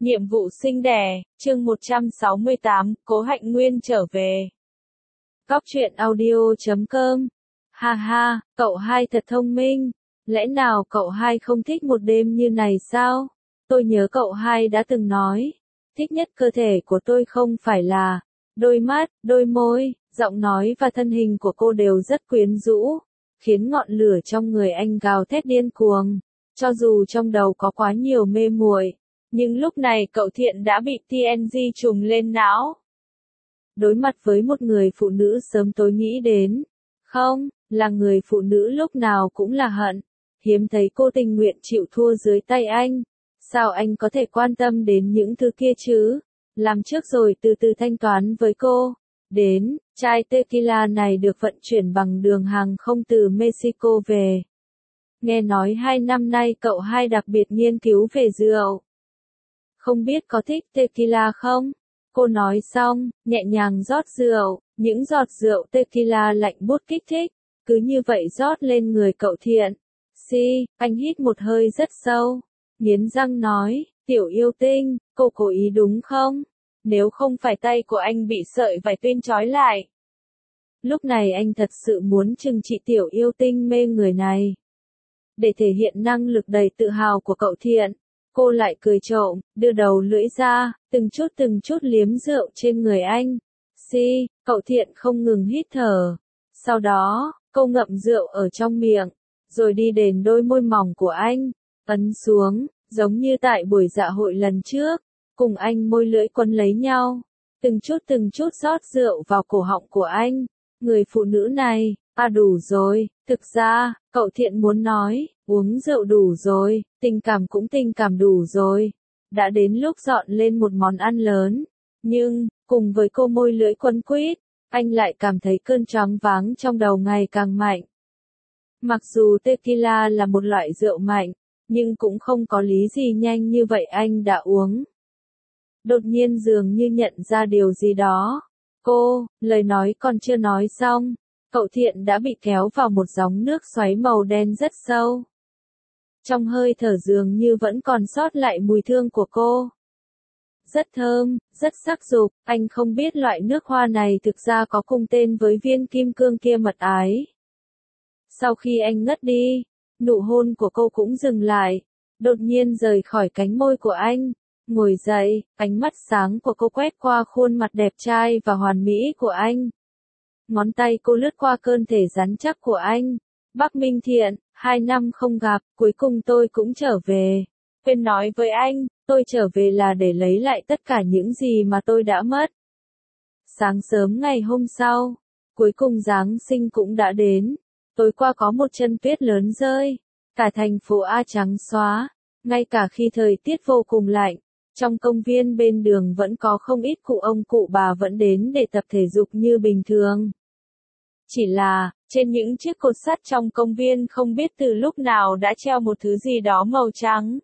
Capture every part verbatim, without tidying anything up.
Nhiệm vụ sinh đẻ, chương một trăm sáu mươi tám, Cố Hạnh Nguyên trở về. Cóc truyện audio chấm com. Ha ha, cậu hai thật thông minh. Lẽ nào cậu hai không thích một đêm như này sao? Tôi nhớ cậu hai đã từng nói, thích nhất cơ thể của tôi không phải là đôi mắt, đôi môi, giọng nói và thân hình của cô đều rất quyến rũ, khiến ngọn lửa trong người anh gào thét điên cuồng. Cho dù trong đầu có quá nhiều mê muội, nhưng lúc này cậu Thiện đã bị tê en giê trùng lên não. Đối mặt với một người phụ nữ sớm tối nghĩ đến, không, là người phụ nữ lúc nào cũng là hận, hiếm thấy cô tình nguyện chịu thua dưới tay anh. Sao anh có thể quan tâm đến những thứ kia chứ? Làm trước rồi từ từ thanh toán với cô. Đến, chai tequila này được vận chuyển bằng đường hàng không từ Mexico về. Nghe nói hai năm nay cậu hai đặc biệt nghiên cứu về rượu. Không biết có thích tequila không? Cô nói xong, nhẹ nhàng rót rượu, những giọt rượu tequila lạnh buốt kích thích, cứ như vậy rót lên người cậu Thiện. Si, anh hít một hơi rất sâu, nghiến răng nói, tiểu yêu tinh, cô cố ý đúng không? Nếu không phải tay của anh bị sợi vải tuyên trói lại. Lúc này anh thật sự muốn trừng trị tiểu yêu tinh mê người này. Để thể hiện năng lực đầy tự hào của cậu Thiện, cô lại cười trộm, đưa đầu lưỡi ra, từng chút từng chút liếm rượu trên người anh. Si, cậu Thiện không ngừng hít thở. Sau đó, cô ngậm rượu ở trong miệng, rồi đi đến đôi môi mỏng của anh, ấn xuống, giống như tại buổi dạ hội lần trước, cùng anh môi lưỡi quấn lấy nhau, từng chút từng chút rót rượu vào cổ họng của anh. Người phụ nữ này, à đủ rồi, thực ra, cậu Thiện muốn nói, uống rượu đủ rồi, tình cảm cũng tình cảm đủ rồi. Đã đến lúc dọn lên một món ăn lớn, nhưng, cùng với cô môi lưỡi quấn quýt, anh lại cảm thấy cơn choáng váng trong đầu ngày càng mạnh. Mặc dù tequila là một loại rượu mạnh, nhưng cũng không có lý gì nhanh như vậy anh đã uống. Đột nhiên dường như nhận ra điều gì đó. Cô, lời nói còn chưa nói xong, cậu Thiện đã bị kéo vào một gióng nước xoáy màu đen rất sâu. Trong hơi thở dường như vẫn còn sót lại mùi thương của cô. Rất thơm, rất sắc dục, anh không biết loại nước hoa này thực ra có cùng tên với viên kim cương kia mật ái. Sau khi anh ngất đi, nụ hôn của cô cũng dừng lại, đột nhiên rời khỏi cánh môi của anh. Ngồi dậy, ánh mắt sáng của cô quét qua khuôn mặt đẹp trai và hoàn mỹ của anh. Ngón tay cô lướt qua cơ thể rắn chắc của anh. Bắc Minh Thiện, hai năm không gặp, cuối cùng tôi cũng trở về. Quên nói với anh, tôi trở về là để lấy lại tất cả những gì mà tôi đã mất. Sáng sớm ngày hôm sau, cuối cùng Giáng sinh cũng đã đến. Tối qua có một trận tuyết lớn rơi, cả thành phố A trắng xóa, ngay cả khi thời tiết vô cùng lạnh. Trong công viên bên đường vẫn có không ít cụ ông cụ bà vẫn đến để tập thể dục như bình thường. Chỉ là, trên những chiếc cột sắt trong công viên không biết từ lúc nào đã treo một thứ gì đó màu trắng.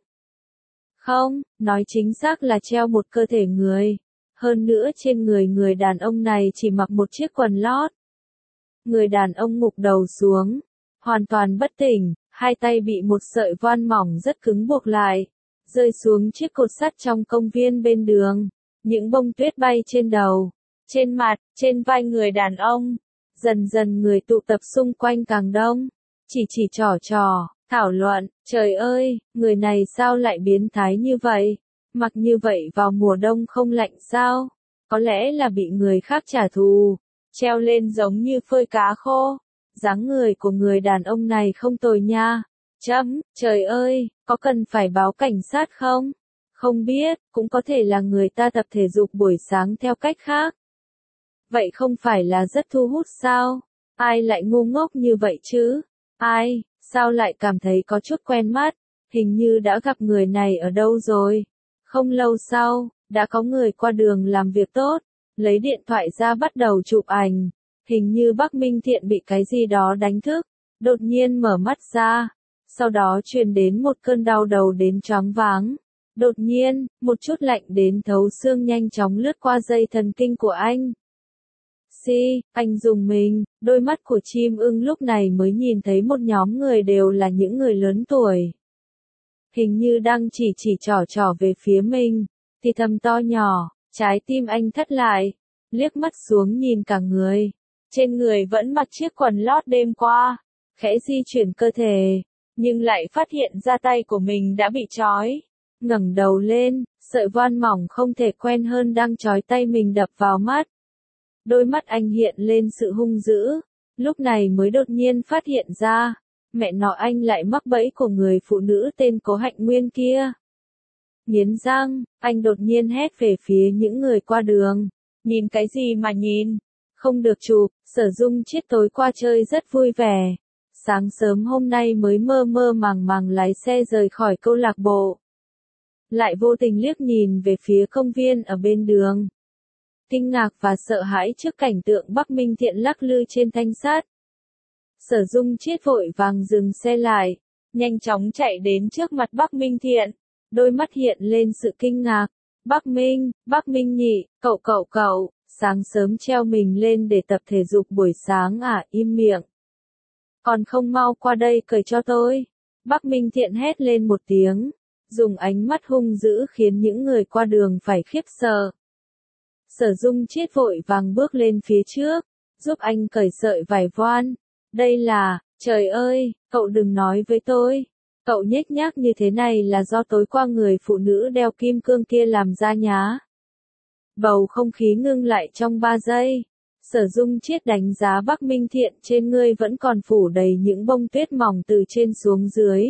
Không, nói chính xác là treo một cơ thể người. Hơn nữa trên người người đàn ông này chỉ mặc một chiếc quần lót. Người đàn ông ngục đầu xuống, hoàn toàn bất tỉnh, hai tay bị một sợi voan mỏng rất cứng buộc lại, rơi xuống chiếc cột sắt trong công viên bên đường. Những bông tuyết bay trên đầu, trên mặt, trên vai người đàn ông. Dần dần người tụ tập xung quanh càng đông, chỉ chỉ trò trò, thảo luận, trời ơi, người này sao lại biến thái như vậy, mặc như vậy vào mùa đông không lạnh sao, có lẽ là bị người khác trả thù, treo lên giống như phơi cá khô, dáng người của người đàn ông này không tồi nha, chấm, trời ơi, có cần phải báo cảnh sát không? Không biết, cũng có thể là người ta tập thể dục buổi sáng theo cách khác. Vậy không phải là rất thu hút sao? Ai lại ngu ngốc như vậy chứ? Ai, sao lại cảm thấy có chút quen mắt? Hình như đã gặp người này ở đâu rồi? Không lâu sau, đã có người qua đường làm việc tốt, lấy điện thoại ra bắt đầu chụp ảnh. Hình như Bắc Minh Thiện bị cái gì đó đánh thức, đột nhiên mở mắt ra. Sau đó truyền đến một cơn đau đầu đến choáng váng. Đột nhiên, một chút lạnh đến thấu xương nhanh chóng lướt qua dây thần kinh của anh. Si, anh dùng mình, đôi mắt của chim ưng lúc này mới nhìn thấy một nhóm người đều là những người lớn tuổi. Hình như đang chỉ chỉ trỏ trỏ về phía mình. thì thầm to nhỏ, trái tim anh thắt lại, liếc mắt xuống nhìn cả người. Trên người vẫn mặc chiếc quần lót đêm qua, khẽ di chuyển cơ thể, nhưng lại phát hiện ra tay của mình đã bị trói. Ngẩng đầu lên, sợi voan mỏng không thể quen hơn đang trói tay mình đập vào mắt. Đôi mắt anh hiện lên sự hung dữ, lúc này mới đột nhiên phát hiện ra, mẹ nó anh lại mắc bẫy của người phụ nữ tên Cố Hạnh Nguyên kia. Nghiến răng, anh đột nhiên hét về phía những người qua đường. Nhìn cái gì mà nhìn? Không được chụp, Sở Dung Chiết tối qua chơi rất vui vẻ. Sáng sớm hôm nay mới mơ mơ màng màng lái xe rời khỏi câu lạc bộ. Lại vô tình liếc nhìn về phía công viên ở bên đường. Kinh ngạc và sợ hãi trước cảnh tượng Bắc Minh Thiện lắc lư trên thanh sắt. Sở Dung Chiết vội vàng dừng xe lại, nhanh chóng chạy đến trước mặt Bắc Minh Thiện, đôi mắt hiện lên sự kinh ngạc. Bắc Minh, Bắc Minh nhị, cậu cậu cậu, sáng sớm treo mình lên để tập thể dục buổi sáng à, im miệng. Còn không mau qua đây cởi cho tôi. Bắc Minh Thiện hét lên một tiếng, dùng ánh mắt hung dữ khiến những người qua đường phải khiếp sợ. Sở Dung Chiết vội vàng bước lên phía trước, giúp anh cởi sợi vải voan. Đây là, trời ơi, cậu đừng nói với tôi. Cậu nhếch nhác như thế này là do tối qua người phụ nữ đeo kim cương kia làm ra nhá. Bầu không khí ngưng lại trong ba giây. Sở Dung Chiết đánh giá Bắc Minh Thiện, trên ngươi vẫn còn phủ đầy những bông tuyết mỏng từ trên xuống dưới.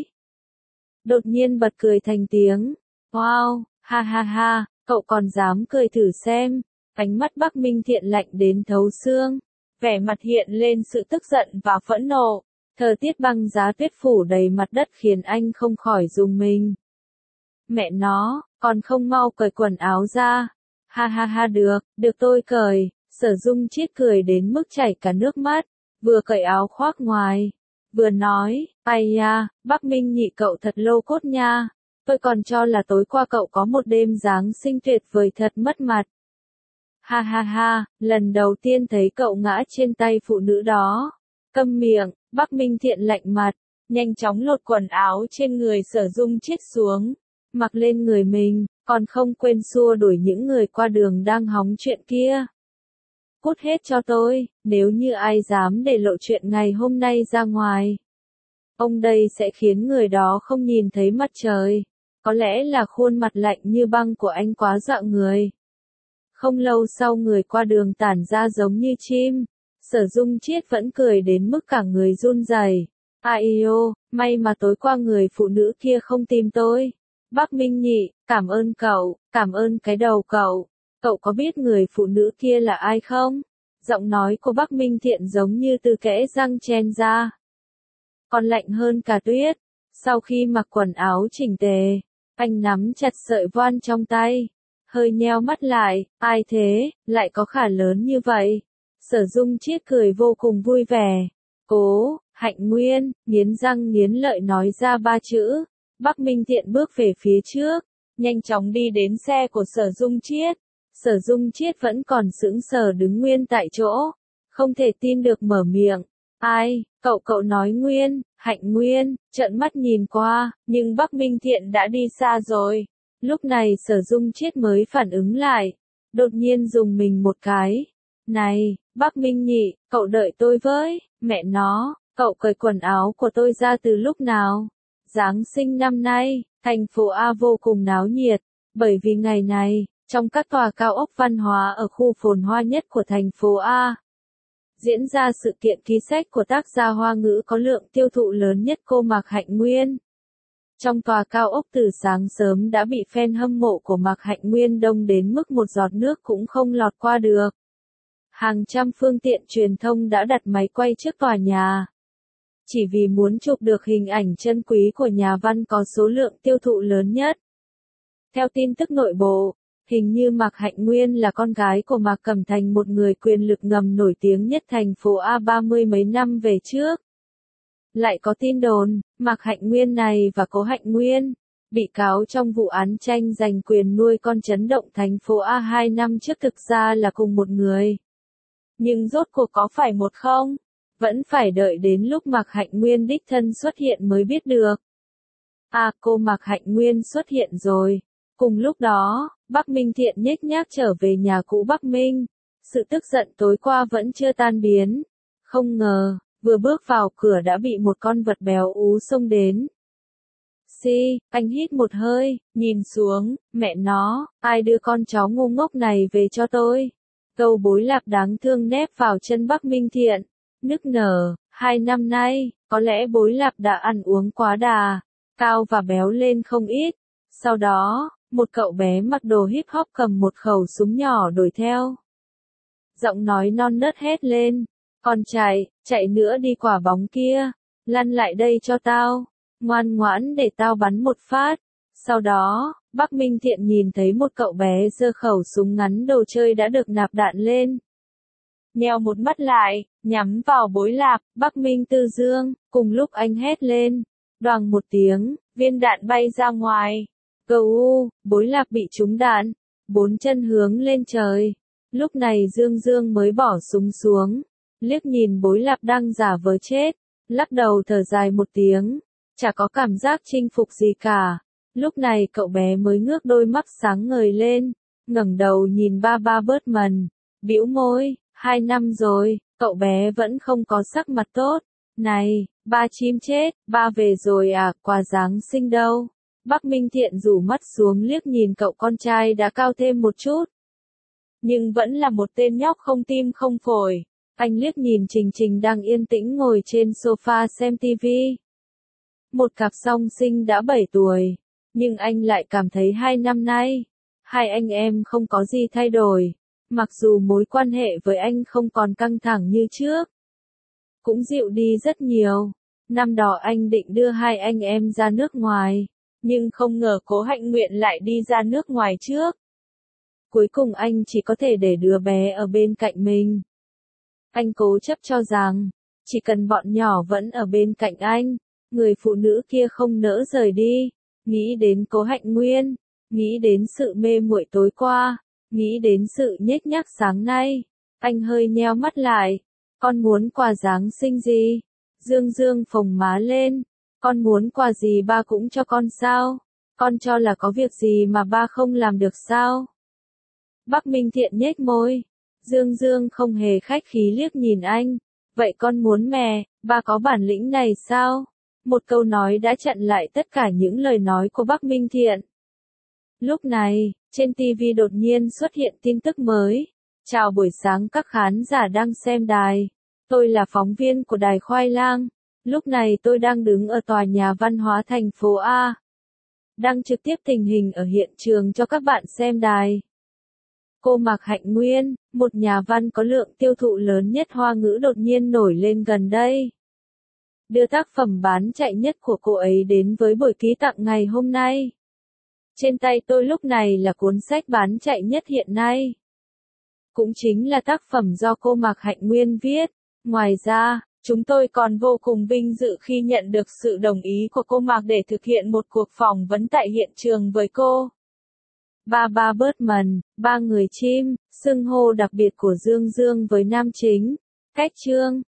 Đột nhiên bật cười thành tiếng. Wow, ha ha ha, cậu còn dám cười thử xem. Ánh mắt Bắc Minh Thiện lạnh đến thấu xương. Vẻ mặt hiện lên sự tức giận và phẫn nộ. Thời tiết băng giá tuyết phủ đầy mặt đất khiến anh không khỏi rùng mình. Mẹ nó, còn không mau cởi quần áo ra. Ha ha ha được, được tôi cởi. Sở Dung Chiết cười đến mức chảy cả nước mắt, vừa cởi áo khoác ngoài, vừa nói, ai ya, Bắc Minh nhị cậu thật lô cốt nha, tôi còn cho là tối qua cậu có một đêm Giáng sinh tuyệt vời thật mất mặt. Ha ha ha, lần đầu tiên thấy cậu ngã trên tay phụ nữ đó. Câm miệng, Bắc Minh Thiện lạnh mặt, nhanh chóng lột quần áo trên người Sở Dung Chiết xuống, mặc lên người mình, còn không quên xua đuổi những người qua đường đang hóng chuyện kia. Cút hết cho tôi, nếu như ai dám để lộ chuyện ngày hôm nay ra ngoài. Ông đây sẽ khiến người đó không nhìn thấy mặt trời. Có lẽ là khuôn mặt lạnh như băng của anh quá dọa người. Không lâu sau người qua đường tản ra giống như chim. Sở Dung Chiết vẫn cười đến mức cả người run rẩy. Ai ô, may mà tối qua người phụ nữ kia không tìm tôi. Bắc Minh nhị, cảm ơn cậu, cảm ơn cái đầu cậu. Cậu có biết người phụ nữ kia là ai không? Giọng nói của Bắc Minh Thiện giống như từ kẽ răng chen ra. Còn lạnh hơn cả tuyết. Sau khi mặc quần áo chỉnh tề, anh nắm chặt sợi voan trong tay. Hơi nheo mắt lại, ai thế, lại có khả lớn như vậy? Sở Dung Chiết cười vô cùng vui vẻ. Cố, Hạnh Nguyên, nghiến răng nghiến lợi nói ra ba chữ. Bắc Minh Thiện bước về phía trước, nhanh chóng đi đến xe của Sở Dung Chiết. Sở Dung Chiết vẫn còn sững sờ đứng nguyên tại chỗ, không thể tin được mở miệng. Ai, cậu cậu nói Nguyên, Hạnh Nguyên, trợn mắt nhìn qua, nhưng Bắc Minh Thiện đã đi xa rồi. Lúc này Sở Dung Chiết mới phản ứng lại, đột nhiên dùng mình một cái. Này, Bắc Minh nhị, cậu đợi tôi với, mẹ nó, cậu cởi quần áo của tôi ra từ lúc nào? Giáng sinh năm nay, thành phố A vô cùng náo nhiệt, bởi vì ngày này, trong các tòa cao ốc văn hóa ở khu phồn hoa nhất của thành phố A, diễn ra sự kiện ký sách của tác gia Hoa ngữ có lượng tiêu thụ lớn nhất cô Mạc Hạnh Nguyên. Trong tòa cao ốc từ sáng sớm đã bị fan hâm mộ của Mạc Hạnh Nguyên đông đến mức một giọt nước cũng không lọt qua được. Hàng trăm phương tiện truyền thông đã đặt máy quay trước tòa nhà. Chỉ vì muốn chụp được hình ảnh chân quý của nhà văn có số lượng tiêu thụ lớn nhất. Theo tin tức nội bộ, hình như Mạc Hạnh Nguyên là con gái của Mạc Cẩm Thành, một người quyền lực ngầm nổi tiếng nhất thành phố A ba mươi mấy năm về trước. Lại có tin đồn, Mạc Hạnh Nguyên này và Cố Hạnh Nguyên, bị cáo trong vụ án tranh giành quyền nuôi con chấn động thành phố A hai năm trước thực ra là cùng một người. Nhưng rốt cuộc có phải một không? Vẫn phải đợi đến lúc Mạc Hạnh Nguyên đích thân xuất hiện mới biết được. À, cô Mạc Hạnh Nguyên xuất hiện rồi. Cùng lúc đó, Bắc Minh Thiện nhếch nhác trở về nhà cũ Bắc Minh. Sự tức giận tối qua vẫn chưa tan biến. Không ngờ, vừa bước vào cửa đã bị một con vật béo ú xông đến. Xi, anh hít một hơi, nhìn xuống, mẹ nó, ai đưa con chó ngu ngốc này về cho tôi. Câu bối lạp đáng thương nép vào chân Bắc Minh Thiện. Nức nở, hai năm nay, có lẽ bối lạp đã ăn uống quá đà, cao và béo lên không ít. Sau đó, một cậu bé mặc đồ hip hop cầm một khẩu súng nhỏ đuổi theo. Giọng nói non nớt hét lên, còn chạy, chạy nữa đi quả bóng kia, lăn lại đây cho tao, ngoan ngoãn để tao bắn một phát. Sau đó, Bắc Minh Thiện nhìn thấy một cậu bé giơ khẩu súng ngắn đồ chơi đã được nạp đạn lên. Nheo một mắt lại, nhắm vào bối lạp, Bắc Minh Tư Dương, cùng lúc anh hét lên. Đoàng một tiếng, viên đạn bay ra ngoài. Gâu, bối lạp bị trúng đạn, bốn chân hướng lên trời. Lúc này Dương Dương mới bỏ súng xuống, liếc nhìn bối lạp đang giả vờ chết, lắc đầu thở dài một tiếng, chả có cảm giác chinh phục gì cả. Lúc này cậu bé mới ngước đôi mắt sáng ngời lên, ngẩng đầu nhìn ba ba bớt mần, bĩu môi, hai năm rồi, cậu bé vẫn không có sắc mặt tốt. Này, ba chim chết, ba về rồi à, quà Giáng sinh đâu? Bắc Minh Thiện rủ mắt xuống liếc nhìn cậu con trai đã cao thêm một chút. Nhưng vẫn là một tên nhóc không tim không phổi. Anh liếc nhìn Trình Trình đang yên tĩnh ngồi trên sofa xem tivi. Một cặp song sinh đã bảy tuổi. Nhưng anh lại cảm thấy hai năm nay, hai anh em không có gì thay đổi. Mặc dù mối quan hệ với anh không còn căng thẳng như trước, cũng dịu đi rất nhiều. Năm đó anh định đưa hai anh em ra nước ngoài, nhưng không ngờ Cố Hạnh Nguyện lại đi ra nước ngoài trước. Cuối cùng anh chỉ có thể để đứa bé ở bên cạnh mình. Anh cố chấp cho rằng, chỉ cần bọn nhỏ vẫn ở bên cạnh anh, người phụ nữ kia không nỡ rời đi. Nghĩ đến Cố Hạnh Nguyên, nghĩ đến sự mê muội tối qua, nghĩ đến sự nhếch nhác sáng nay, anh hơi nheo mắt lại. Con muốn quà Giáng sinh gì? Dương Dương phồng má lên. Con muốn quà gì ba cũng cho con sao? Con cho là có việc gì mà ba không làm được sao? Bắc Minh Thiện nhếch môi. Dương Dương không hề khách khí liếc nhìn anh. Vậy con muốn mẹ, ba có bản lĩnh này sao? Một câu nói đã chặn lại tất cả những lời nói của Bắc Minh Thiện. Lúc này, trên ti vi đột nhiên xuất hiện tin tức mới. Chào buổi sáng các khán giả đang xem đài. Tôi là phóng viên của đài Khoai Lang. Lúc này tôi đang đứng ở tòa nhà văn hóa thành phố A. Đang trực tiếp tình hình ở hiện trường cho các bạn xem đài. Cô Mạc Hạnh Nguyên, một nhà văn có lượng tiêu thụ lớn nhất Hoa ngữ đột nhiên nổi lên gần đây. Đưa tác phẩm bán chạy nhất của cô ấy đến với buổi ký tặng ngày hôm nay. Trên tay tôi lúc này là cuốn sách bán chạy nhất hiện nay. Cũng chính là tác phẩm do cô Mạc Hạnh Nguyên viết. Ngoài ra, chúng tôi còn vô cùng vinh dự khi nhận được sự đồng ý của cô Mạc để thực hiện một cuộc phỏng vấn tại hiện trường với cô. Ba ba bớt mần, ba người chim, xưng hô đặc biệt của Dương Dương với nam chính. Cách chương